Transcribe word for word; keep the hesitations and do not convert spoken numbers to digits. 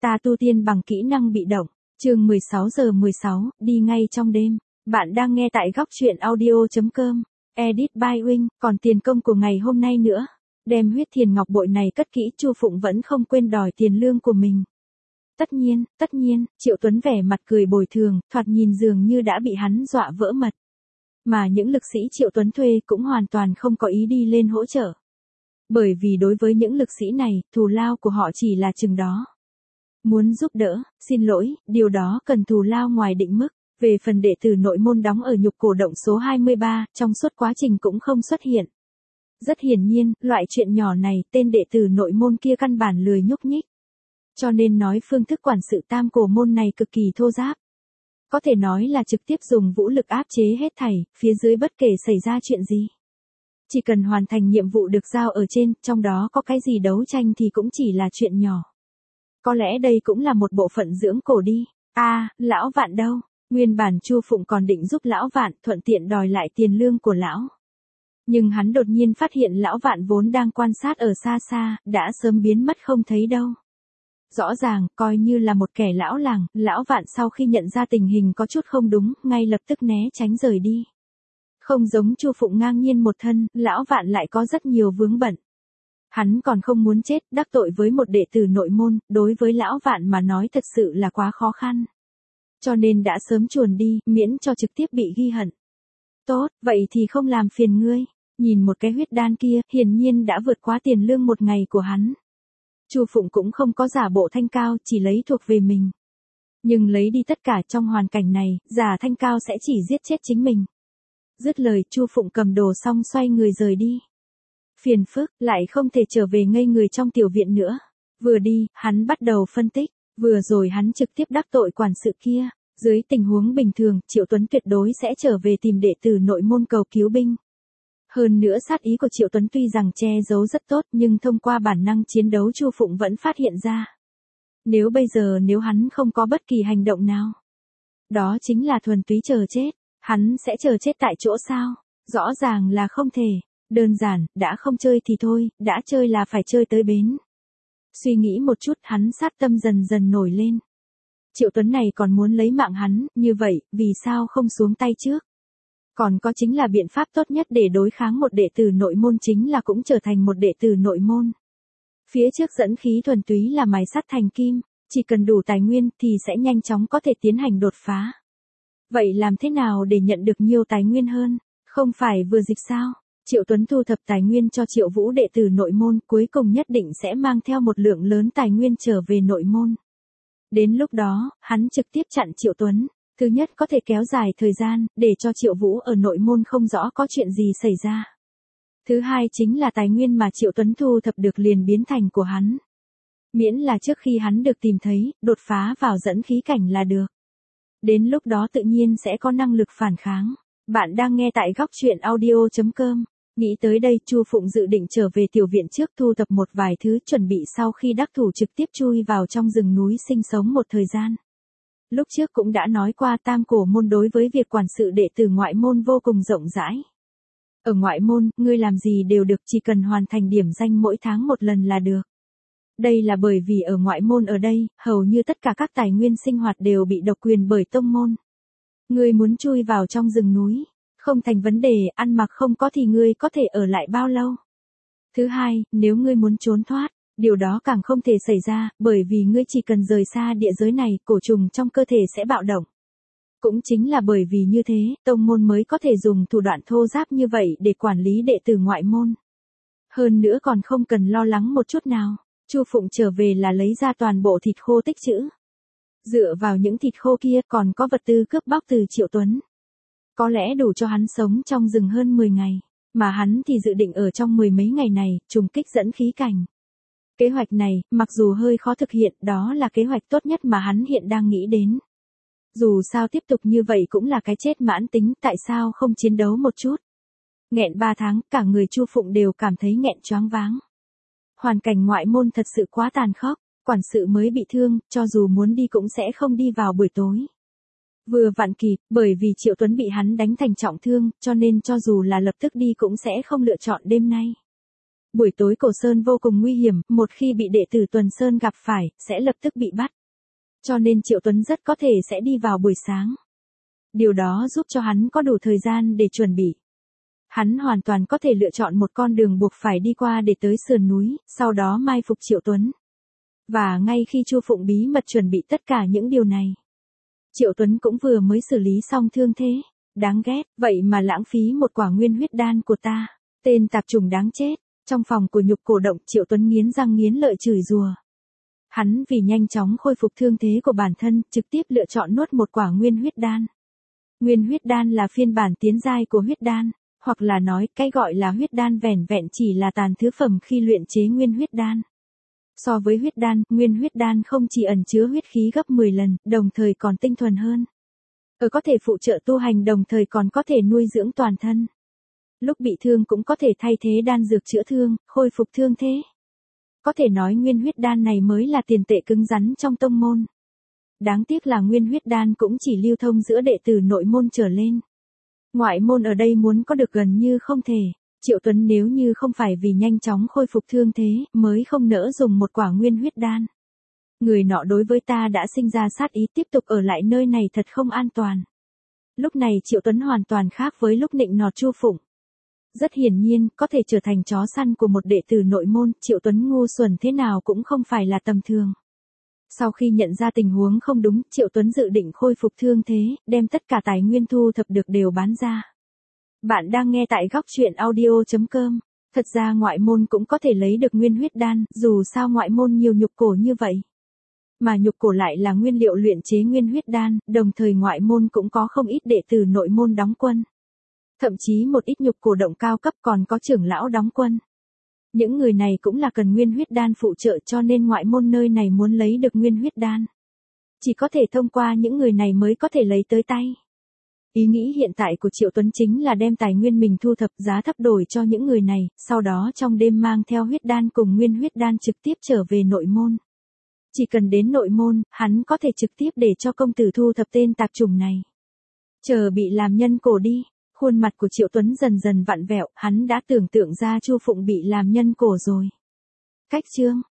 Ta tu tiên bằng kỹ năng bị động, chương mười sáu giờ mười sáu, đi ngay trong đêm. Bạn đang nghe tại góc truyện audio chấm com. Edit by Wing, còn tiền công của ngày hôm nay nữa. Đem huyết thiền ngọc bội này cất kỹ, Chu Phụng vẫn không quên đòi tiền lương của mình. Tất nhiên, tất nhiên, Triệu Tuấn vẻ mặt cười bồi thường, thoạt nhìn dường như đã bị hắn dọa vỡ mật. Mà những lực sĩ Triệu Tuấn thuê cũng hoàn toàn không có ý đi lên hỗ trợ. Bởi vì đối với những lực sĩ này, thù lao của họ chỉ là chừng đó. Muốn giúp đỡ, xin lỗi, điều đó cần thù lao ngoài định mức. Về phần đệ tử nội môn đóng ở nhục cổ động số hai mươi ba, trong suốt quá trình cũng không xuất hiện. Rất hiển nhiên, loại chuyện nhỏ này, tên đệ tử nội môn kia căn bản lười nhúc nhích. Cho nên nói phương thức quản sự tam cổ môn này cực kỳ thô ráp. Có thể nói là trực tiếp dùng vũ lực áp chế hết thảy, phía dưới bất kể xảy ra chuyện gì. Chỉ cần hoàn thành nhiệm vụ được giao ở trên, trong đó có cái gì đấu tranh thì cũng chỉ là chuyện nhỏ. Có lẽ đây cũng là một bộ phận dưỡng cổ đi. A, à, lão Vạn đâu? Nguyên bản Chu Phụng còn định giúp lão Vạn, thuận tiện đòi lại tiền lương của lão. Nhưng hắn đột nhiên phát hiện lão Vạn vốn đang quan sát ở xa xa, đã sớm biến mất không thấy đâu. Rõ ràng, coi như là một kẻ lão làng, lão Vạn sau khi nhận ra tình hình có chút không đúng, ngay lập tức né tránh rời đi. Không giống Chu Phụng ngang nhiên một thân, lão Vạn lại có rất nhiều vướng bận. Hắn còn không muốn chết, đắc tội với một đệ tử nội môn, đối với lão Vạn mà nói thật sự là quá khó khăn. Cho nên đã sớm chuồn đi, miễn cho trực tiếp bị ghi hận. Tốt, vậy thì không làm phiền ngươi. Nhìn một cái huyết đan kia, hiển nhiên đã vượt quá tiền lương một ngày của hắn. Chu Phụng cũng không có giả bộ thanh cao, chỉ lấy thuộc về mình. Nhưng lấy đi tất cả trong hoàn cảnh này, giả thanh cao sẽ chỉ giết chết chính mình. Dứt lời, Chu Phụng cầm đồ xong xoay người rời đi. Phiền phức, lại không thể trở về ngây người trong tiểu viện nữa. Vừa đi, hắn bắt đầu phân tích. Vừa rồi hắn trực tiếp đắc tội quản sự kia. Dưới tình huống bình thường, Triệu Tuấn tuyệt đối sẽ trở về tìm đệ tử nội môn cầu cứu binh. Hơn nữa sát ý của Triệu Tuấn tuy rằng che giấu rất tốt, nhưng thông qua bản năng chiến đấu Chu Phụng vẫn phát hiện ra. Nếu bây giờ nếu hắn không có bất kỳ hành động nào, đó chính là thuần túy chờ chết. Hắn sẽ chờ chết tại chỗ sao? Rõ ràng là không thể. Đơn giản, đã không chơi thì thôi, đã chơi là phải chơi tới bến. Suy nghĩ một chút, hắn sát tâm dần dần nổi lên. Triệu Tuấn này còn muốn lấy mạng hắn, như vậy, vì sao không xuống tay trước? Còn có chính là biện pháp tốt nhất để đối kháng một đệ tử nội môn chính là cũng trở thành một đệ tử nội môn. Phía trước dẫn khí thuần túy là mài sắt thành kim, chỉ cần đủ tài nguyên thì sẽ nhanh chóng có thể tiến hành đột phá. Vậy làm thế nào để nhận được nhiều tài nguyên hơn? Không phải vừa dịch sao? Triệu Tuấn thu thập tài nguyên cho Triệu Vũ đệ tử nội môn, cuối cùng nhất định sẽ mang theo một lượng lớn tài nguyên trở về nội môn. Đến lúc đó, hắn trực tiếp chặn Triệu Tuấn. Thứ nhất có thể kéo dài thời gian, để cho Triệu Vũ ở nội môn không rõ có chuyện gì xảy ra. Thứ hai chính là tài nguyên mà Triệu Tuấn thu thập được liền biến thành của hắn. Miễn là trước khi hắn được tìm thấy, đột phá vào dẫn khí cảnh là được. Đến lúc đó tự nhiên sẽ có năng lực phản kháng. Bạn đang nghe tại góc truyện audio chấm com. Nghĩ tới đây, Chu Phụng dự định trở về tiểu viện trước thu thập một vài thứ chuẩn bị sau khi đắc thủ trực tiếp chui vào trong rừng núi sinh sống một thời gian. Lúc trước cũng đã nói qua tam cổ môn đối với việc quản sự đệ tử ngoại môn vô cùng rộng rãi. Ở ngoại môn, ngươi làm gì đều được, chỉ cần hoàn thành điểm danh mỗi tháng một lần là được. Đây là bởi vì ở ngoại môn ở đây, hầu như tất cả các tài nguyên sinh hoạt đều bị độc quyền bởi tông môn. Ngươi muốn chui vào trong rừng núi, không thành vấn đề, ăn mặc không có thì ngươi có thể ở lại bao lâu. Thứ hai, nếu ngươi muốn trốn thoát, điều đó càng không thể xảy ra, bởi vì ngươi chỉ cần rời xa địa giới này, cổ trùng trong cơ thể sẽ bạo động. Cũng chính là bởi vì như thế, tông môn mới có thể dùng thủ đoạn thô ráp như vậy để quản lý đệ tử ngoại môn. Hơn nữa còn không cần lo lắng một chút nào, Chu Phụng trở về là lấy ra toàn bộ thịt khô tích trữ. Dựa vào những thịt khô kia còn có vật tư cướp bóc từ Triệu Tuấn. Có lẽ đủ cho hắn sống trong rừng hơn mười ngày, mà hắn thì dự định ở trong mười mấy ngày này, trùng kích dẫn khí cảnh. Kế hoạch này, mặc dù hơi khó thực hiện, đó là kế hoạch tốt nhất mà hắn hiện đang nghĩ đến. Dù sao tiếp tục như vậy cũng là cái chết mãn tính, tại sao không chiến đấu một chút? Nghẹn ba tháng, cả người Chu Phụng đều cảm thấy nghẹn choáng váng. Hoàn cảnh ngoại môn thật sự quá tàn khốc, quản sự mới bị thương, cho dù muốn đi cũng sẽ không đi vào buổi tối. Vừa vặn kịp, bởi vì Triệu Tuấn bị hắn đánh thành trọng thương, cho nên cho dù là lập tức đi cũng sẽ không lựa chọn đêm nay. Buổi tối Cổ Sơn vô cùng nguy hiểm, một khi bị đệ tử Tuần Sơn gặp phải, sẽ lập tức bị bắt. Cho nên Triệu Tuấn rất có thể sẽ đi vào buổi sáng. Điều đó giúp cho hắn có đủ thời gian để chuẩn bị. Hắn hoàn toàn có thể lựa chọn một con đường buộc phải đi qua để tới sườn núi, sau đó mai phục Triệu Tuấn. Và ngay khi Chu Phụng bí mật chuẩn bị tất cả những điều này, Triệu Tuấn cũng vừa mới xử lý xong thương thế. Đáng ghét, vậy mà lãng phí một quả nguyên huyết đan của ta. Tên tạp chủng đáng chết. Trong phòng của Nhục Cổ Động, Triệu Tuấn nghiến răng nghiến lợi chửi rủa. Hắn vì nhanh chóng khôi phục thương thế của bản thân, trực tiếp lựa chọn nuốt một quả nguyên huyết đan. Nguyên huyết đan là phiên bản tiến giai của huyết đan, hoặc là nói, cái gọi là huyết đan vẻn vẹn chỉ là tàn thứ phẩm khi luyện chế nguyên huyết đan. So với huyết đan, nguyên huyết đan không chỉ ẩn chứa huyết khí gấp mười lần, đồng thời còn tinh thuần hơn. Ở có thể phụ trợ tu hành đồng thời còn có thể nuôi dưỡng toàn thân. Lúc bị thương cũng có thể thay thế đan dược chữa thương, khôi phục thương thế. Có thể nói nguyên huyết đan này mới là tiền tệ cứng rắn trong tông môn. Đáng tiếc là nguyên huyết đan cũng chỉ lưu thông giữa đệ tử nội môn trở lên. Ngoại môn ở đây muốn có được gần như không thể. Triệu Tuấn nếu như không phải vì nhanh chóng khôi phục thương thế, mới không nỡ dùng một quả nguyên huyết đan. Người nọ đối với ta đã sinh ra sát ý, tiếp tục ở lại nơi này thật không an toàn. Lúc này Triệu Tuấn hoàn toàn khác với lúc nịnh nọt Chu Phụng. Rất hiển nhiên, có thể trở thành chó săn của một đệ tử nội môn, Triệu Tuấn ngu xuẩn thế nào cũng không phải là tầm thường. Sau khi nhận ra tình huống không đúng, Triệu Tuấn dự định khôi phục thương thế, đem tất cả tài nguyên thu thập được đều bán ra. Bạn đang nghe tại góc truyện audio chấm com. Thật ra ngoại môn cũng có thể lấy được nguyên huyết đan, dù sao ngoại môn nhiều nhục cổ như vậy. Mà nhục cổ lại là nguyên liệu luyện chế nguyên huyết đan, đồng thời ngoại môn cũng có không ít đệ tử nội môn đóng quân. Thậm chí một ít nhục cổ động cao cấp còn có trưởng lão đóng quân. Những người này cũng là cần nguyên huyết đan phụ trợ, cho nên ngoại môn nơi này muốn lấy được nguyên huyết đan. Chỉ có thể thông qua những người này mới có thể lấy tới tay. Ý nghĩ hiện tại của Triệu Tuấn chính là đem tài nguyên mình thu thập giá thấp đổi cho những người này, sau đó trong đêm mang theo huyết đan cùng nguyên huyết đan trực tiếp trở về nội môn. Chỉ cần đến nội môn, hắn có thể trực tiếp để cho công tử thu thập tên tạp chủng này. Chờ bị làm nhân cổ đi. Khuôn mặt của Triệu Tuấn dần dần vặn vẹo, hắn đã tưởng tượng ra Chu Phụng bị làm nhân cổ rồi. Cách chương